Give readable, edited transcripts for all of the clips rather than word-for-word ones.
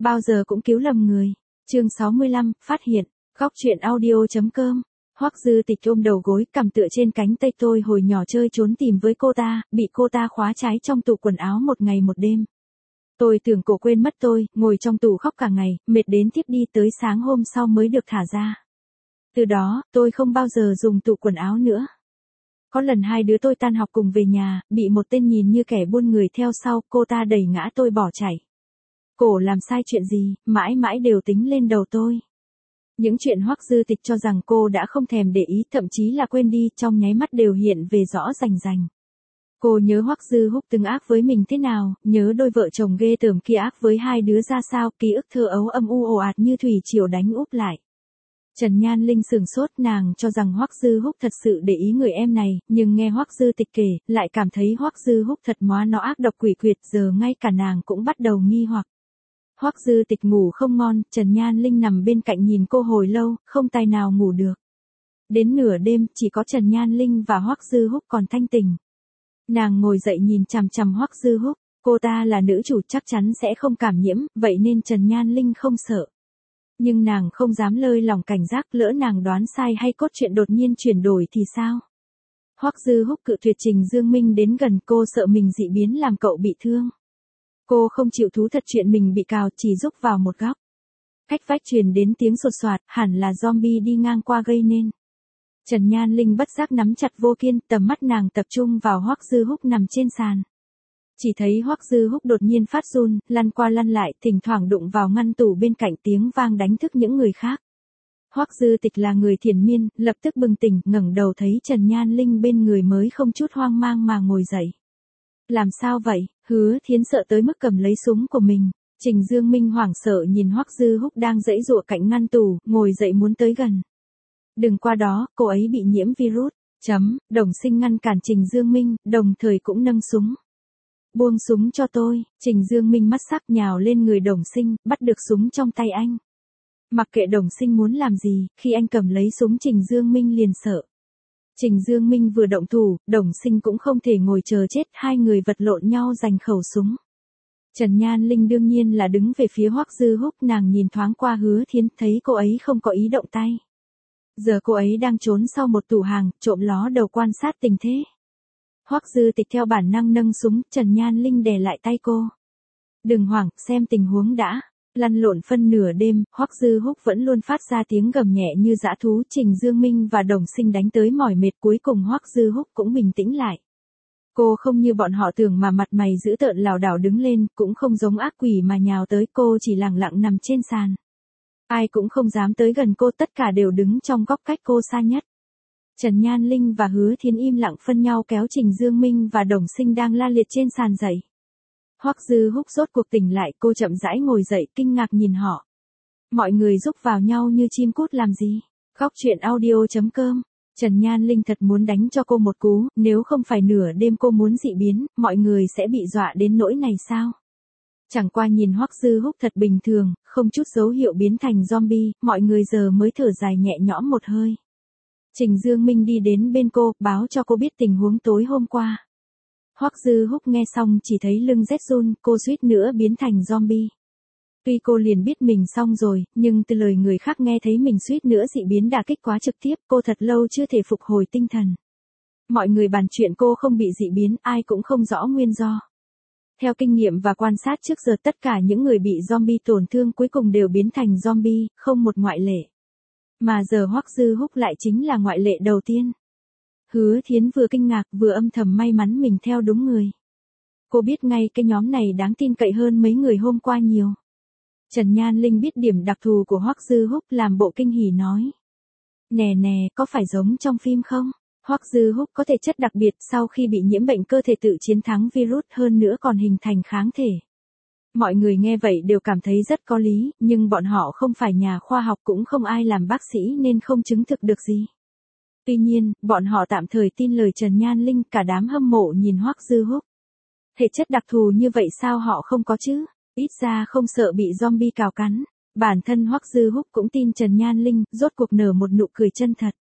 bao giờ cũng cứu lầm người. Chương 65, phát hiện. Góc truyện audio.com. Hoắc Dư Tịch ôm đầu gối, cằm tựa trên cánh tay tôi hồi nhỏ chơi trốn tìm với cô ta, bị cô ta khóa trái trong tủ quần áo một ngày một đêm. Tôi tưởng cô quên mất tôi, ngồi trong tủ khóc cả ngày, mệt đến thiếp đi tới sáng hôm sau mới được thả ra. Từ đó, tôi không bao giờ dùng tủ quần áo nữa. Có lần hai đứa tôi tan học cùng về nhà, bị một tên nhìn như kẻ buôn người theo sau, cô ta đẩy ngã tôi bỏ chạy. Cô làm sai chuyện gì, mãi mãi đều tính lên đầu tôi. Những chuyện Hoắc Dư Tịch cho rằng cô đã không thèm để ý, thậm chí là quên đi, trong nháy mắt đều hiện về rõ rành rành. Cô nhớ Hoắc Dư Húc từng ác với mình thế nào, nhớ đôi vợ chồng ghê tởm kia ác với hai đứa ra sao, ký ức thơ ấu âm u ồ ạt như thủy triều đánh úp lại. Trần Nhan Linh sừng sốt, nàng cho rằng Hoắc Dư Húc thật sự để ý người em này, nhưng nghe Hoắc Dư Tịch kể, lại cảm thấy Hoắc Dư Húc thật móa nó ác độc quỷ quyệt, giờ ngay cả nàng cũng bắt đầu nghi hoặc. Hoắc Dư Tịch ngủ không ngon, Trần Nhan Linh nằm bên cạnh nhìn cô hồi lâu, không tài nào ngủ được. Đến nửa đêm, chỉ có Trần Nhan Linh và Hoắc Dư Húc còn thanh tỉnh. Nàng ngồi dậy nhìn chằm chằm Hoắc Dư Húc, cô ta là nữ chủ chắc chắn sẽ không cảm nhiễm, vậy nên Trần Nhan Linh không sợ. Nhưng nàng không dám lơi lỏng cảnh giác, lỡ nàng đoán sai hay cốt truyện đột nhiên chuyển đổi thì sao? Hoắc Dư Húc cự tuyệt Trình Dương Minh đến gần, cô sợ mình dị biến làm cậu bị thương. Cô không chịu thú thật chuyện mình bị cào, chỉ rúc vào một góc. Cách vách truyền đến tiếng sột soạt, hẳn là zombie đi ngang qua gây nên. Trần Nhan Linh bất giác nắm chặt vô kiên, tầm mắt nàng tập trung vào Hoắc Dư Húc nằm trên sàn. Chỉ thấy Hoắc Dư Húc đột nhiên phát run, lăn qua lăn lại, thỉnh thoảng đụng vào ngăn tủ bên cạnh, tiếng vang đánh thức những người khác. Hoắc Dư Tịch là người thiện miên, lập tức bừng tỉnh, ngẩng đầu thấy Trần Nhan Linh bên người mới không chút hoang mang mà ngồi dậy. Làm sao vậy? Hứa Thiến sợ tới mức cầm lấy súng của mình. Trình Dương Minh hoảng sợ nhìn Hoắc Dư Húc đang giãy giụa cạnh ngăn tủ, ngồi dậy muốn tới gần. Đừng qua đó, cô ấy bị nhiễm virus. Đồng Sinh ngăn cản Trình Dương Minh, đồng thời cũng nâng súng. Buông súng cho tôi. Trình Dương Minh mắt sắc nhào lên người Đồng Sinh, bắt được súng trong tay anh. Mặc kệ Đồng Sinh muốn làm gì, khi anh cầm lấy súng Trình Dương Minh liền sợ. Trình Dương Minh vừa động thủ, Đồng Sinh cũng không thể ngồi chờ chết, hai người vật lộn nhau giành khẩu súng. Trần Nhan Linh đương nhiên là đứng về phía Hoắc Dư Húc, nàng nhìn thoáng qua Hứa Thiến, thấy cô ấy không có ý động tay. Giờ cô ấy đang trốn sau một tủ hàng, trộm ló đầu quan sát tình thế. Hoắc Dư Tịch theo bản năng nâng súng, Trần Nhan Linh đè lại tay cô. Đừng hoảng, xem tình huống đã. Lăn lộn phân nửa đêm, Hoắc Dư Húc vẫn luôn phát ra tiếng gầm nhẹ như dã thú, Trình Dương Minh và Đồng Sinh đánh tới mỏi mệt, cuối cùng Hoắc Dư Húc cũng bình tĩnh lại. Cô không như bọn họ tưởng mà mặt mày dữ tợn lảo đảo đứng lên, cũng không giống ác quỷ mà nhào tới, cô chỉ lẳng lặng nằm trên sàn. Ai cũng không dám tới gần cô, tất cả đều đứng trong góc cách cô xa nhất. Trần Nhan Linh và Hứa Thiến im lặng phân nhau kéo Trình Dương Minh và Đồng Sinh đang la liệt trên sàn dậy. Hoắc Dư Húc rốt cuộc tỉnh lại, cô chậm rãi ngồi dậy, kinh ngạc nhìn họ. Mọi người rúc vào nhau như chim cút làm gì? Góc truyện audio.com. Trần Nhan Linh thật muốn đánh cho cô một cú, nếu không phải nửa đêm cô muốn dị biến, mọi người sẽ bị dọa đến nỗi này sao? Chẳng qua nhìn Hoắc Dư Húc thật bình thường, không chút dấu hiệu biến thành zombie, mọi người giờ mới thở dài nhẹ nhõm một hơi. Trình Dương Minh đi đến bên cô, báo cho cô biết tình huống tối hôm qua. Hoắc Dư Húc nghe xong chỉ thấy lưng rét run, cô suýt nữa biến thành zombie. Tuy cô liền biết mình xong rồi, nhưng từ lời người khác nghe thấy mình suýt nữa dị biến đả kích quá trực tiếp, cô thật lâu chưa thể phục hồi tinh thần. Mọi người bàn chuyện cô không bị dị biến, ai cũng không rõ nguyên do. Theo kinh nghiệm và quan sát trước giờ, tất cả những người bị zombie tổn thương cuối cùng đều biến thành zombie, không một ngoại lệ. Mà giờ Hoắc Dư Húc lại chính là ngoại lệ đầu tiên. Hứa Thiến vừa kinh ngạc vừa âm thầm may mắn mình theo đúng người. Cô biết ngay cái nhóm này đáng tin cậy hơn mấy người hôm qua nhiều. Trần Nhan Linh biết điểm đặc thù của Hoắc Dư Húc, làm bộ kinh hỉ nói. Nè nè, có phải giống trong phim không? Hoắc Dư Húc có thể chất đặc biệt, sau khi bị nhiễm bệnh cơ thể tự chiến thắng virus, hơn nữa còn hình thành kháng thể. Mọi người nghe vậy đều cảm thấy rất có lý, nhưng bọn họ không phải nhà khoa học, cũng không ai làm bác sĩ nên không chứng thực được gì. Tuy nhiên, bọn họ tạm thời tin lời Trần Nhan Linh, cả đám hâm mộ nhìn Hoắc Dư Húc. Thể chất đặc thù như vậy sao họ không có chứ? Ít ra không sợ bị zombie cào cắn. Bản thân Hoắc Dư Húc cũng tin Trần Nhan Linh, rốt cuộc nở một nụ cười chân thật.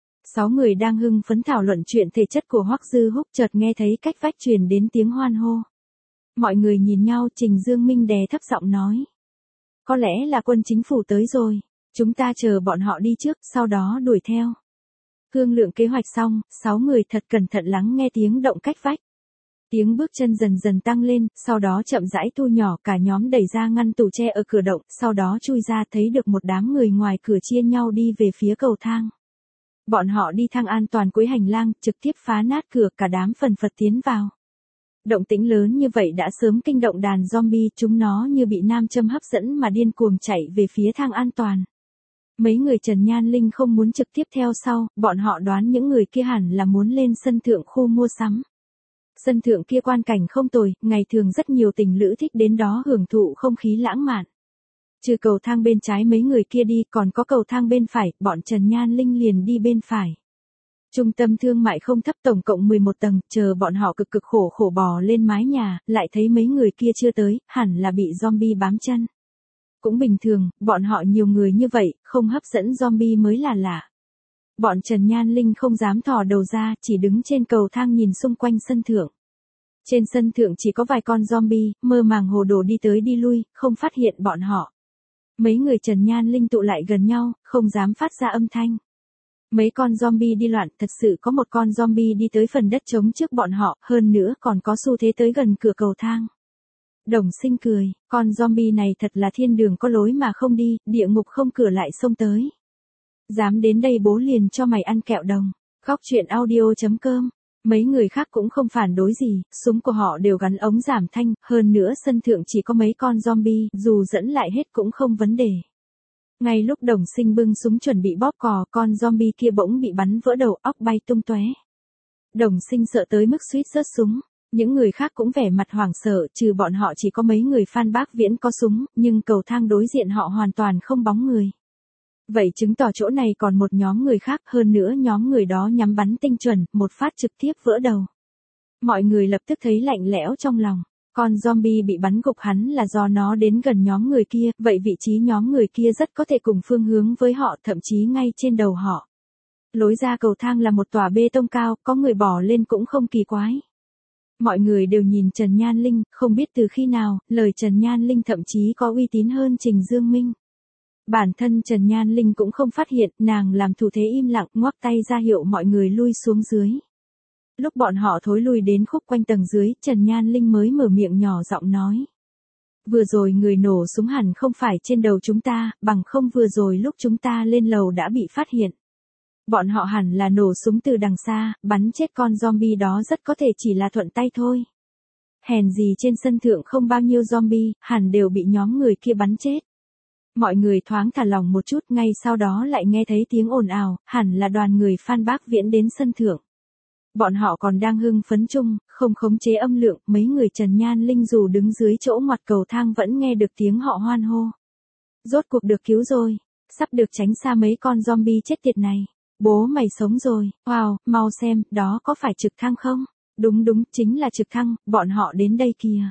6 người đang hưng phấn thảo luận chuyện thể chất của Hoắc Dư Húc, chợt nghe thấy cách vách truyền đến tiếng hoan hô. Mọi người nhìn nhau, Trình Dương Minh đè thấp giọng nói. có lẽ là quân chính phủ tới rồi. Chúng ta chờ bọn họ đi trước, sau đó đuổi theo. Thương lượng kế hoạch xong, 6 người thật cẩn thận lắng nghe tiếng động cách vách. Tiếng bước chân dần dần tăng lên, sau đó chậm rãi thu nhỏ, cả nhóm đẩy ra ngăn tủ tre ở cửa động, sau đó chui ra thấy được một đám người ngoài cửa chia nhau đi về phía cầu thang. Bọn họ đi thang an toàn cuối hành lang, trực tiếp phá nát cửa, cả đám phần phật tiến vào. Động tĩnh lớn như vậy đã sớm kinh động đàn zombie, chúng nó như bị nam châm hấp dẫn mà điên cuồng chạy về phía thang an toàn. Mấy người Trần Nhan Linh không muốn trực tiếp theo sau, bọn họ đoán những người kia hẳn là muốn lên sân thượng khu mua sắm. Sân thượng kia quan cảnh không tồi, ngày thường rất nhiều tình lữ thích đến đó hưởng thụ không khí lãng mạn. Trừ cầu thang bên trái mấy người kia đi, còn có cầu thang bên phải, bọn Trần Nhan Linh liền đi bên phải. Trung tâm thương mại không thấp, tổng cộng 11 tầng, chờ bọn họ cực cực khổ khổ bò lên mái nhà, lại thấy mấy người kia chưa tới, hẳn là bị zombie bám chân. Cũng bình thường, bọn họ nhiều người như vậy, không hấp dẫn zombie mới là lạ. Bọn Trần Nhan Linh không dám thò đầu ra, chỉ đứng trên cầu thang nhìn xung quanh sân thượng. Trên sân thượng chỉ có vài con zombie, mơ màng hồ đồ đi tới đi lui, không phát hiện bọn họ. Mấy người Trần Nhan Linh tụ lại gần nhau, không dám phát ra âm thanh. Mấy con zombie đi loạn, thật sự có một con zombie đi tới phần đất trống trước bọn họ, hơn nữa còn có xu thế tới gần cửa cầu thang. Đồng Sinh cười, con zombie này thật là thiên đường có lối mà không đi, địa ngục không cửa lại xông tới. Dám đến đây bố liền cho mày ăn kẹo đồng. Góc truyện audio.com. Mấy người khác cũng không phản đối gì, súng của họ đều gắn ống giảm thanh, hơn nữa sân thượng chỉ có mấy con zombie, dù dẫn lại hết cũng không vấn đề. Ngay lúc Đồng Sinh bưng súng chuẩn bị bóp cò, con zombie kia bỗng bị bắn vỡ đầu, óc bay tung tóe. Đồng Sinh sợ tới mức suýt rớt súng. Những người khác cũng vẻ mặt hoảng sợ, trừ bọn họ chỉ có mấy người Phan Bác Viễn có súng, nhưng cầu thang đối diện họ hoàn toàn không bóng người. Vậy chứng tỏ chỗ này còn một nhóm người khác, hơn nữa nhóm người đó nhắm bắn tinh chuẩn, một phát trực tiếp vỡ đầu. Mọi người lập tức thấy lạnh lẽo trong lòng. Con zombie bị bắn gục hắn là do nó đến gần nhóm người kia, vậy vị trí nhóm người kia rất có thể cùng phương hướng với họ, thậm chí ngay trên đầu họ. Lối ra cầu thang là một tòa bê tông cao, có người bỏ lên cũng không kỳ quái. Mọi người đều nhìn Trần Nhan Linh, không biết từ khi nào, lời Trần Nhan Linh thậm chí có uy tín hơn Trình Dương Minh. Bản thân Trần Nhan Linh cũng không phát hiện, nàng làm thủ thế im lặng, ngoắc tay ra hiệu mọi người lui xuống dưới. Lúc bọn họ thối lui đến khúc quanh tầng dưới, Trần Nhan Linh mới mở miệng nhỏ giọng nói. Vừa rồi người nổ súng hẳn không phải trên đầu chúng ta, bằng không vừa rồi lúc chúng ta lên lầu đã bị phát hiện. Bọn họ hẳn là nổ súng từ đằng xa, bắn chết con zombie đó rất có thể chỉ là thuận tay thôi. Hèn gì trên sân thượng không bao nhiêu zombie, hẳn đều bị nhóm người kia bắn chết. Mọi người thoáng thả lòng một chút, ngay sau đó lại nghe thấy tiếng ồn ào, hẳn là đoàn người Phan Bác Viễn đến sân thượng. Bọn họ còn đang hưng phấn chung, không khống chế âm lượng, mấy người Trần Nhan Linh dù đứng dưới chỗ ngoặt cầu thang vẫn nghe được tiếng họ hoan hô. Rốt cuộc được cứu rồi, sắp được tránh xa mấy con zombie chết tiệt này. Bố mày sống rồi, wow, mau xem, đó có phải trực thăng không? Đúng đúng, chính là trực thăng, bọn họ đến đây kìa.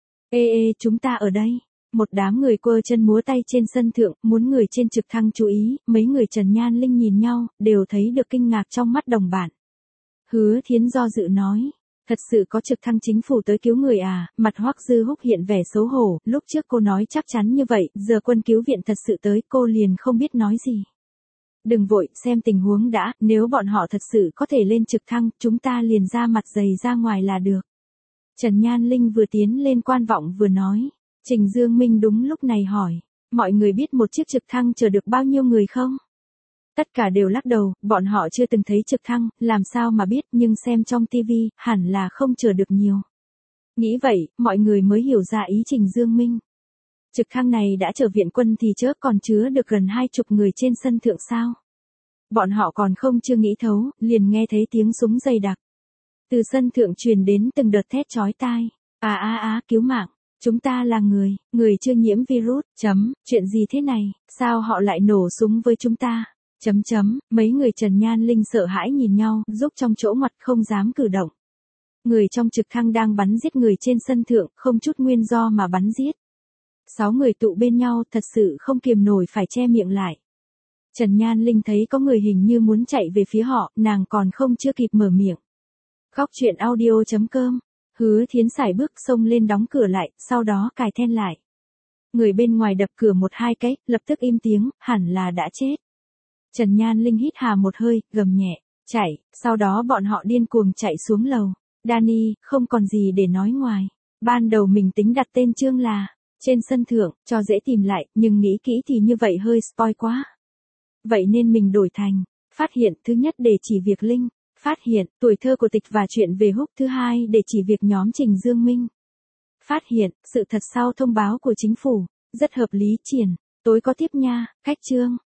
Ê, chúng ta ở đây. Một đám người quơ chân múa tay trên sân thượng, muốn người trên trực thăng chú ý, mấy người Trần Nhan Linh nhìn nhau, đều thấy được kinh ngạc trong mắt đồng bạn. Hứa Thiến do dự nói, thật sự có trực thăng chính phủ tới cứu người à, mặt Hoắc Dư Húc hiện vẻ xấu hổ, lúc trước cô nói chắc chắn như vậy, giờ quân cứu viện thật sự tới, cô liền không biết nói gì. Đừng vội, xem tình huống đã, nếu bọn họ thật sự có thể lên trực thăng, chúng ta liền ra mặt dày ra ngoài là được. Trần Nhan Linh vừa tiến lên quan vọng vừa nói. Trình Dương Minh đúng lúc này hỏi, mọi người biết một chiếc trực thăng chở được bao nhiêu người không? Tất cả đều lắc đầu, bọn họ chưa từng thấy trực thăng, làm sao mà biết, nhưng xem trong TV, hẳn là không chở được nhiều. Nghĩ vậy, mọi người mới hiểu ra ý Trình Dương Minh. Trực thăng này đã chở viện quân thì chớ còn chứa được gần 20 người trên sân thượng sao? Bọn họ còn chưa nghĩ thấu, liền nghe thấy tiếng súng dày đặc. Từ sân thượng truyền đến từng đợt thét chói tai. Cứu mạng. Chúng ta là người chưa nhiễm virus, chuyện gì thế này, sao họ lại nổ súng với chúng ta, mấy người Trần Nhan Linh sợ hãi nhìn nhau, rúc trong chỗ mặt không dám cử động. Người trong trực thăng đang bắn giết người trên sân thượng, không chút nguyên do mà bắn giết. 6 người tụ bên nhau, thật sự không kiềm nổi phải che miệng lại. Trần Nhan Linh thấy có người hình như muốn chạy về phía họ, nàng còn chưa kịp mở miệng. Góc truyện audio.com. Hứa Thiến sải bước xông lên đóng cửa lại, sau đó cài then lại. Người bên ngoài đập cửa một hai cái, lập tức im tiếng, hẳn là đã chết. Trần Nhan Linh hít hà một hơi, gầm nhẹ, chạy, sau đó bọn họ điên cuồng chạy xuống lầu. Danny, không còn gì để nói ngoài. Ban đầu mình tính đặt tên chương là trên sân thượng, cho dễ tìm lại, nhưng nghĩ kỹ thì như vậy hơi spoil quá. Vậy nên mình đổi thành, phát hiện thứ nhất để chỉ việc Linh, phát hiện tuổi thơ của Tịch và chuyện về Húc thứ hai để chỉ việc nhóm Trình Dương Minh. Phát hiện sự thật sau thông báo của chính phủ, rất hợp lý. Tối có tiếp nha, khách chương.